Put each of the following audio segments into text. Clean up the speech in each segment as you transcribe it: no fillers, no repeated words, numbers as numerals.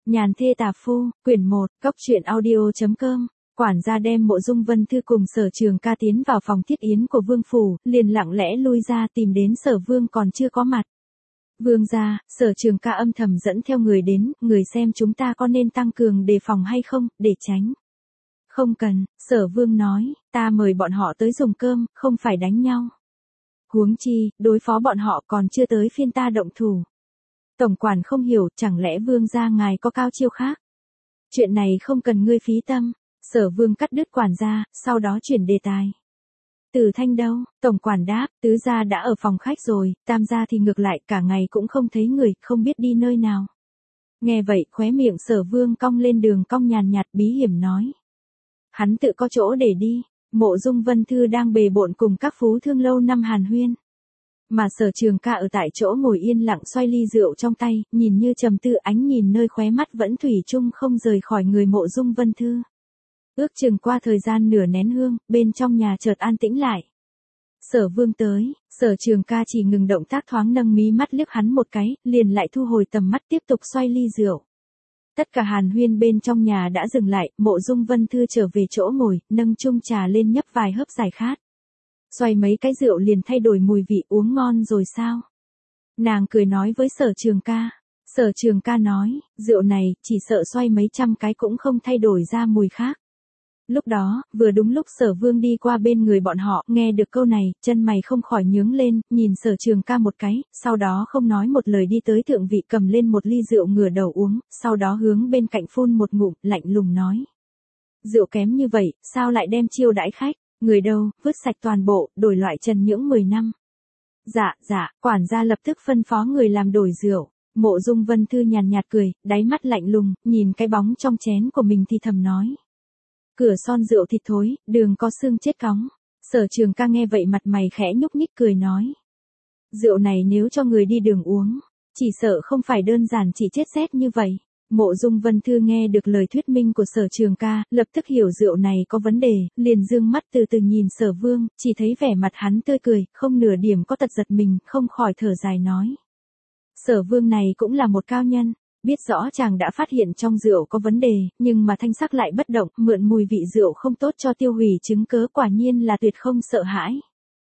Nhàn thê tà phu, quyển 1, cóc truyện audio.com. Quản gia đem Mộ Dung Vân Thư cùng Sở Trường Ca tiến vào phòng thiết yến của vương phủ, liền lặng lẽ lui ra tìm đến Sở Vương còn chưa có mặt. Vương gia, Sở Trường Ca âm thầm dẫn theo người đến, người xem chúng ta có nên tăng cường đề phòng hay không, để tránh. Không cần, Sở Vương nói, ta mời bọn họ tới dùng cơm, không phải đánh nhau. Huống chi, đối phó bọn họ còn chưa tới phiên ta động thủ. Tổng quản không hiểu, chẳng lẽ Vương gia ngài có cao chiêu khác? Chuyện này không cần ngươi phí tâm. Sở Vương cắt đứt quản gia, sau đó chuyển đề tài. Từ Thanh đâu? Tổng quản đáp, tứ gia đã ở phòng khách rồi, tam gia thì ngược lại cả ngày cũng không thấy người, không biết đi nơi nào. Nghe vậy khóe miệng Sở Vương cong lên đường cong nhàn nhạt bí hiểm nói. Hắn tự có chỗ để đi. Mộ Dung Vân Thư đang bề bộn cùng các phú thương lâu năm hàn huyên. Mà Sở Trường Ca ở tại chỗ ngồi yên lặng xoay ly rượu trong tay, nhìn như trầm tư, ánh nhìn nơi khóe mắt vẫn thủy chung không rời khỏi người Mộ Dung Vân Thư. Ước chừng qua thời gian nửa nén hương, bên trong nhà chợt an tĩnh lại. Sở Vương tới, Sở Trường Ca chỉ ngừng động tác thoáng nâng mí mắt liếc hắn một cái, liền lại thu hồi tầm mắt tiếp tục xoay ly rượu. Tất cả hàn huyên bên trong nhà đã dừng lại, Mộ Dung Vân Thư trở về chỗ ngồi, nâng chung trà lên nhấp vài hớp giải khát. Xoay mấy cái rượu liền thay đổi mùi vị, uống ngon rồi sao? Nàng cười nói với Sở Trường Ca. Sở Trường Ca nói, rượu này, chỉ sợ xoay mấy trăm cái cũng không thay đổi ra mùi khác. Lúc đó, vừa đúng lúc Sở Vương đi qua bên người bọn họ, nghe được câu này, chân mày không khỏi nhướng lên, nhìn Sở Trường Ca một cái, sau đó không nói một lời đi tới thượng vị cầm lên một ly rượu ngửa đầu uống, sau đó hướng bên cạnh phun một ngụm, lạnh lùng nói. Rượu kém như vậy, sao lại đem chiêu đãi khách, người đâu, vứt sạch toàn bộ, đổi loại trần nhưỡng 10 năm. Dạ, quản gia lập tức phân phó người làm đổi rượu. Mộ Dung Vân Thư nhàn nhạt cười, đáy mắt lạnh lùng, nhìn cái bóng trong chén của mình thì thầm nói. Cửa son rượu thịt thối, đường có xương chết cóng. Sở Trường Ca nghe vậy mặt mày khẽ nhúc nhích cười nói. Rượu này nếu cho người đi đường uống, chỉ sợ không phải đơn giản chỉ chết rét như vậy. Mộ Dung Vân Thư nghe được lời thuyết minh của Sở Trường Ca, lập tức hiểu rượu này có vấn đề, liền dương mắt từ từ nhìn Sở Vương, chỉ thấy vẻ mặt hắn tươi cười, không nửa điểm có tật giật mình, không khỏi thở dài nói. Sở Vương này cũng là một cao nhân. Biết rõ chàng đã phát hiện trong rượu có vấn đề, nhưng mà thanh sắc lại bất động, mượn mùi vị rượu không tốt cho tiêu hủy chứng cớ, quả nhiên là tuyệt không sợ hãi.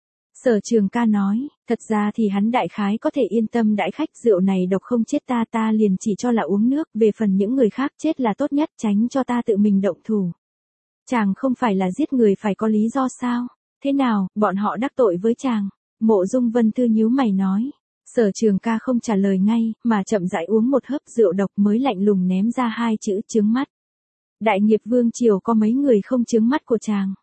Sở Trường Ca nói, thật ra thì hắn đại khái có thể yên tâm đãi khách, rượu này độc không chết ta liền chỉ cho là uống nước, về phần những người khác chết là tốt nhất, tránh cho ta tự mình động thủ. Chàng không phải là giết người phải có lý do sao? Thế nào, bọn họ đắc tội với chàng? Mộ Dung Vân Thư nhíu mày nói. Sở Trường Ca không trả lời ngay, mà chậm rãi uống một hớp rượu độc mới lạnh lùng ném ra hai chữ chướng mắt. Đại nghiệp vương triều có mấy người không chướng mắt của chàng.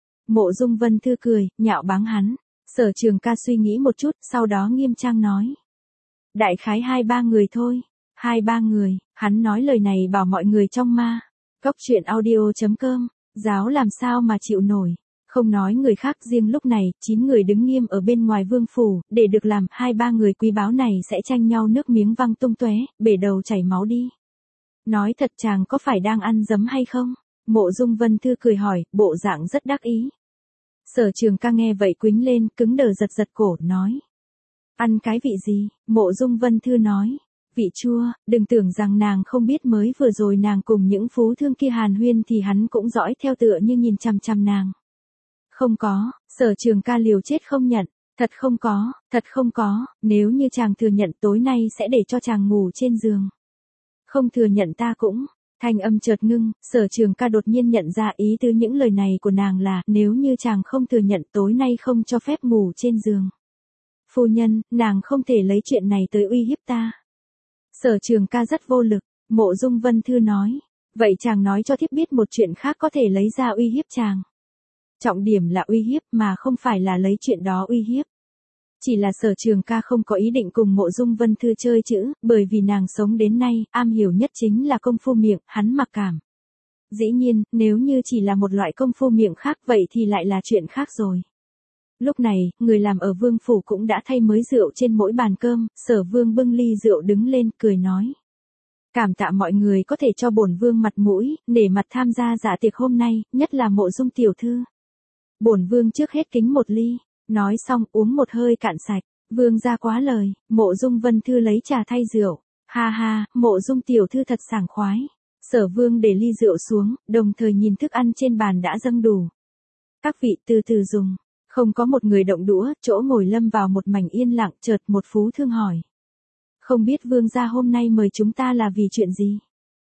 Mộ Dung Vân Thư cười, nhạo báng hắn. Sở Trường Ca suy nghĩ một chút, sau đó nghiêm trang nói. Đại khái 2-3 người thôi. 2-3 người, hắn nói lời này bảo mọi người trong ma. Cóc truyện audio.com, giáo làm sao mà chịu nổi. Không nói người khác, riêng lúc này, 9 người đứng nghiêm ở bên ngoài vương phủ, để được làm, 2-3 người quý báu này sẽ tranh nhau nước miếng văng tung tóe, bể đầu chảy máu đi. Nói thật chàng có phải đang ăn dấm hay không? Mộ Dung Vân Thư cười hỏi, bộ dạng rất đắc ý. Sở Trường Ca nghe vậy quĩnh lên, cứng đờ giật cổ, nói. Ăn cái vị gì? Mộ Dung Vân Thư nói. Vị chua, đừng tưởng rằng nàng không biết mới vừa rồi nàng cùng những phú thương kia hàn huyên thì hắn cũng dõi theo tựa như nhìn chằm chằm nàng. Không có, Sở Trường Ca liều chết không nhận, thật không có, nếu như chàng thừa nhận tối nay sẽ để cho chàng ngủ trên giường. Không thừa nhận ta cũng, thanh âm chợt ngưng, Sở Trường Ca đột nhiên nhận ra ý tứ những lời này của nàng là, nếu như chàng không thừa nhận tối nay không cho phép ngủ trên giường. Phu nhân, nàng không thể lấy chuyện này tới uy hiếp ta. Sở Trường Ca rất vô lực, Mộ Dung Vân Thư nói, vậy chàng nói cho thiếp biết một chuyện khác có thể lấy ra uy hiếp chàng. Trọng điểm là uy hiếp mà không phải là lấy chuyện đó uy hiếp. Chỉ là Sở Trường Ca không có ý định cùng Mộ Dung Vân Thư chơi chữ, bởi vì nàng sống đến nay, am hiểu nhất chính là công phu miệng, hắn mặc cảm. Dĩ nhiên, nếu như chỉ là một loại công phu miệng khác vậy thì lại là chuyện khác rồi. Lúc này, người làm ở vương phủ cũng đã thay mới rượu trên mỗi bàn cơm, Sở Vương bưng ly rượu đứng lên, cười nói. Cảm tạ mọi người có thể cho bổn vương mặt mũi, nể mặt tham gia dạ tiệc hôm nay, nhất là Mộ Dung tiểu thư. Bổn vương trước hết kính một ly, nói xong uống một hơi cạn sạch, vương ra quá lời, Mộ Dung Vân Thư lấy trà thay rượu, Ha ha, Mộ Dung tiểu thư thật sảng khoái. Sở Vương để ly rượu xuống, đồng thời nhìn thức ăn trên bàn đã dâng đủ. Các vị từ từ dùng. Không có một người động đũa, chỗ ngồi lâm vào một mảnh yên lặng, chợt một phú thương hỏi. Không biết Vương gia hôm nay mời chúng ta là vì chuyện gì?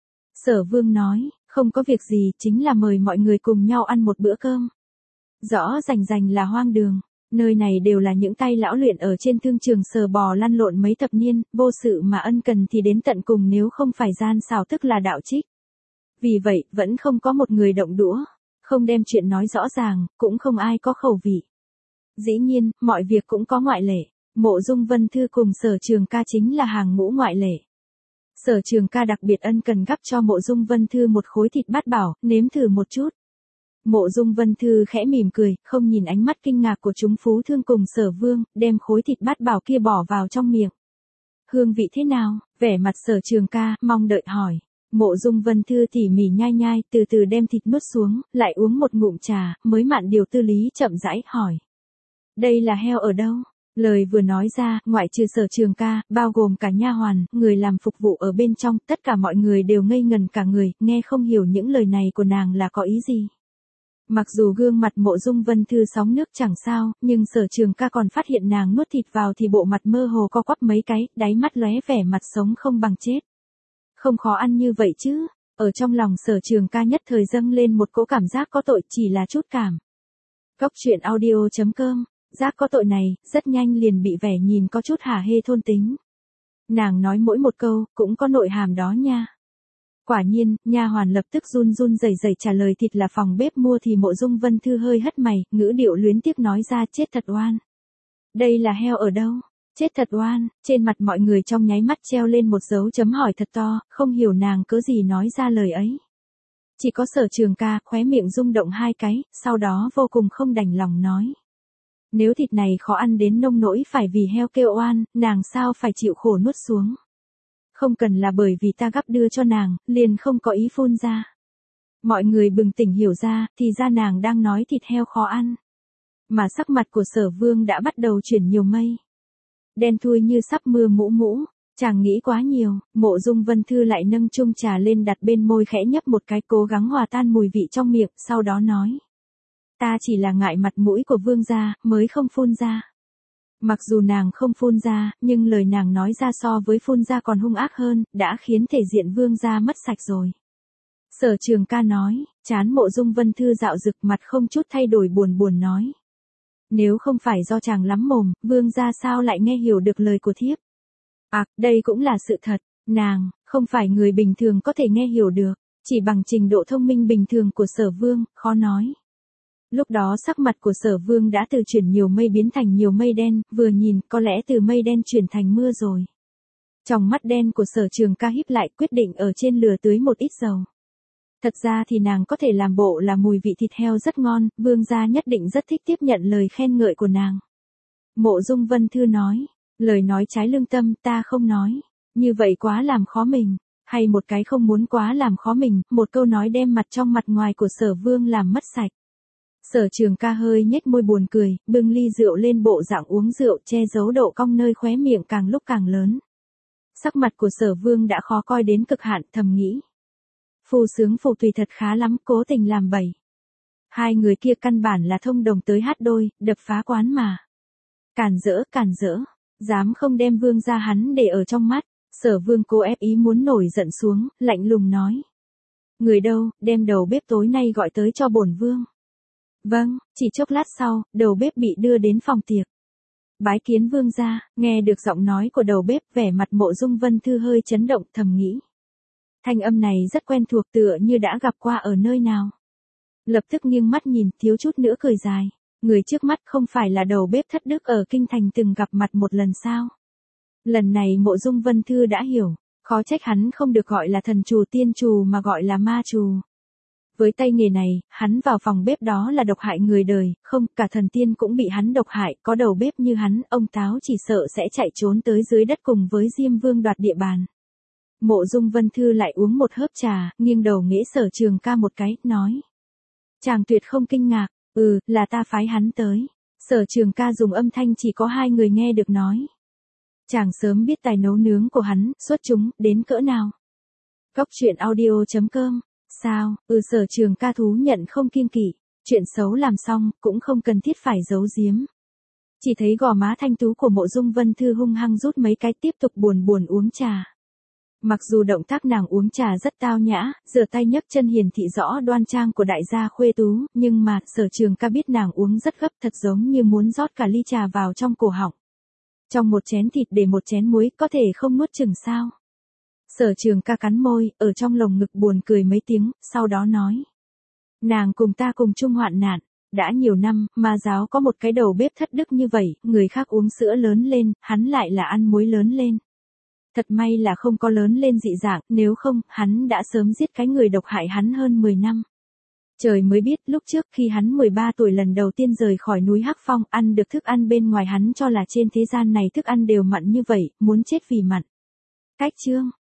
Sở Vương nói, không có việc gì, chính là mời mọi người cùng nhau ăn một bữa cơm. Rõ rành rành là hoang đường. Nơi này đều là những tay lão luyện ở trên thương trường sờ bò lăn lộn mấy thập niên, vô sự mà ân cần thì đến tận cùng, nếu không phải gian xảo tức là đạo trích. Vì vậy, vẫn không có một người động đũa, không đem chuyện nói rõ ràng, cũng không ai có khẩu vị. Dĩ nhiên, mọi việc cũng có ngoại lệ. Mộ Dung Vân Thư cùng Sở Trường Ca chính là hàng ngũ ngoại lệ. Sở Trường Ca đặc biệt ân cần gắp cho Mộ Dung Vân Thư một khối thịt bát bảo, nếm thử một chút. Mộ Dung Vân Thư khẽ mỉm cười, không nhìn ánh mắt kinh ngạc của chúng phú thương cùng Sở Vương, đem khối thịt bát bảo kia bỏ vào trong miệng. Hương vị thế nào? Vẻ mặt Sở Trường Ca mong đợi hỏi. Mộ Dung Vân Thư tỉ mỉ nhai nhai, từ từ đem thịt nuốt xuống, lại uống một ngụm trà, mới mạn điều tư lý chậm rãi hỏi. Đây là heo ở đâu? Lời vừa nói ra, ngoại trừ Sở Trường Ca, bao gồm cả nha hoàn, người làm phục vụ ở bên trong, tất cả mọi người đều ngây ngần cả người, nghe không hiểu những lời này của nàng là có ý gì. Mặc dù gương mặt Mộ Dung Vân Thư sóng nước chẳng sao, nhưng Sở Trường Ca còn phát hiện nàng nuốt thịt vào thì bộ mặt mơ hồ co quắp mấy cái, đáy mắt lóe vẻ mặt sống không bằng chết. Không khó ăn như vậy chứ? Ở trong lòng Sở Trường Ca nhất thời dâng lên một cỗ cảm giác có tội, chỉ là chút cảm. Cốc truyện audio.com, giác có tội này, rất nhanh liền bị vẻ nhìn có chút hả hê thôn tính. Nàng nói mỗi một câu, cũng có nội hàm đó nha. Quả nhiên, nha hoàn lập tức run run rẩy rẩy trả lời thịt là phòng bếp mua thì Mộ Dung Vân Thư hơi hất mày, ngữ điệu luyến tiếc nói ra chết thật oan. Đây là heo ở đâu? Chết thật oan, trên mặt mọi người trong nháy mắt treo lên một dấu chấm hỏi thật to, không hiểu nàng cớ gì nói ra lời ấy. Chỉ có Sở Trường Ca khóe miệng rung động hai cái, sau đó vô cùng không đành lòng nói. Nếu thịt này khó ăn đến nông nỗi phải vì heo kêu oan, nàng sao phải chịu khổ nuốt xuống. Không cần là bởi vì ta gắp đưa cho nàng, liền không có ý phun ra. Mọi người bừng tỉnh hiểu ra, thì ra nàng đang nói thịt heo khó ăn. Mà sắc mặt của Sở Vương đã bắt đầu chuyển nhiều mây. Đen thui như sắp mưa mũ mũ, chàng nghĩ quá nhiều, Mộ Dung Vân Thư lại nâng chung trà lên đặt bên môi khẽ nhấp một cái cố gắng hòa tan mùi vị trong miệng, sau đó nói. Ta chỉ là ngại mặt mũi của Vương gia, mới không phun ra. Mặc dù nàng không phun ra, nhưng lời nàng nói ra so với phun ra còn hung ác hơn, đã khiến thể diện Vương gia mất sạch rồi. Sở Trường Ca nói, trán Mộ Dung Vân Thư dạo rực, mặt không chút thay đổi buồn buồn nói. Nếu không phải do chàng lắm mồm, Vương gia sao lại nghe hiểu được lời của thiếp? Đây cũng là sự thật, nàng, không phải người bình thường có thể nghe hiểu được, chỉ bằng trình độ thông minh bình thường của Sở Vương, khó nói. Lúc đó sắc mặt của Sở Vương đã từ chuyển nhiều mây biến thành nhiều mây đen, vừa nhìn có lẽ từ mây đen chuyển thành mưa rồi. Trong mắt đen của Sở Trường Ca híp lại, quyết định ở trên lửa tưới một ít dầu. Thật ra thì nàng có thể làm bộ là mùi vị thịt heo rất ngon, Vương gia nhất định rất thích tiếp nhận lời khen ngợi của nàng. Mộ Dung Vân Thư nói, lời nói trái lương tâm ta không nói, như vậy quá làm khó mình, hay một cái không muốn quá làm khó mình, một câu nói đem mặt trong mặt ngoài của Sở Vương làm mất sạch. Sở Trường Ca hơi nhếch môi buồn cười, bưng ly rượu lên bộ dạng uống rượu, che giấu độ cong nơi khóe miệng càng lúc càng lớn. Sắc mặt của Sở Vương đã khó coi đến cực hạn, thầm nghĩ. Phù sướng phù tùy thật khá lắm, cố tình làm bậy. Hai người kia căn bản là thông đồng tới hát đôi, đập phá quán mà. Cản rỡ, dám không đem Vương gia hắn để ở trong mắt. Sở Vương cố ép ý muốn nổi giận xuống, lạnh lùng nói. Người đâu, đem đầu bếp tối nay gọi tới cho bổn Vương. Vâng, chỉ chốc lát sau, đầu bếp bị đưa đến phòng tiệc. Bái kiến Vương gia, nghe được giọng nói của đầu bếp, vẻ mặt Mộ Dung Vân Thư hơi chấn động, thầm nghĩ. Thanh âm này rất quen thuộc, tựa như đã gặp qua ở nơi nào. Lập tức nghiêng mắt nhìn, thiếu chút nữa cười dài. Người trước mắt không phải là đầu bếp thất đức ở Kinh Thành từng gặp mặt một lần sao? Lần này Mộ Dung Vân Thư đã hiểu, khó trách hắn không được gọi là thần trù tiên trù mà gọi là ma trù. Với tay nghề này, hắn vào phòng bếp đó là độc hại người đời, không, cả thần tiên cũng bị hắn độc hại, có đầu bếp như hắn, ông Táo chỉ sợ sẽ chạy trốn tới dưới đất cùng với Diêm Vương đoạt địa bàn. Mộ Dung Vân Thư lại uống một hớp trà, nghiêng đầu nghĩ Sở Trường Ca một cái, nói. Chàng tuyệt không kinh ngạc, là ta phái hắn tới. Sở Trường Ca dùng âm thanh chỉ có hai người nghe được nói. Chàng sớm biết tài nấu nướng của hắn, xuất chúng, đến cỡ nào. Cốc truyện audio.com. Sao, Sở Trường ca thú nhận không kiêng kỵ, chuyện xấu làm xong, cũng không cần thiết phải giấu giếm. Chỉ thấy gò má thanh tú của Mộ Dung Vân Thư hung hăng rút mấy cái tiếp tục buồn buồn uống trà. Mặc dù động tác nàng uống trà rất tao nhã, rửa tay nhấc chân hiển thị rõ đoan trang của đại gia khuê tú, nhưng mà, Sở Trường ca biết nàng uống rất gấp thật giống như muốn rót cả ly trà vào trong cổ họng. Trong một chén thịt để một chén muối có thể không nuốt chừng sao. Sở Trường ca cắn môi, ở trong lồng ngực buồn cười mấy tiếng, sau đó nói. Nàng cùng ta cùng chung hoạn nạn, đã nhiều năm, mà giáo có một cái đầu bếp thất đức như vậy, người khác uống sữa lớn lên, hắn lại là ăn muối lớn lên. Thật may là không có lớn lên dị dạng, nếu không, hắn đã sớm giết cái người độc hại hắn hơn 10 năm. Trời mới biết, lúc trước khi hắn 13 tuổi lần đầu tiên rời khỏi núi Hắc Phong, ăn được thức ăn bên ngoài hắn cho là trên thế gian này thức ăn đều mặn như vậy, muốn chết vì mặn. Cách chương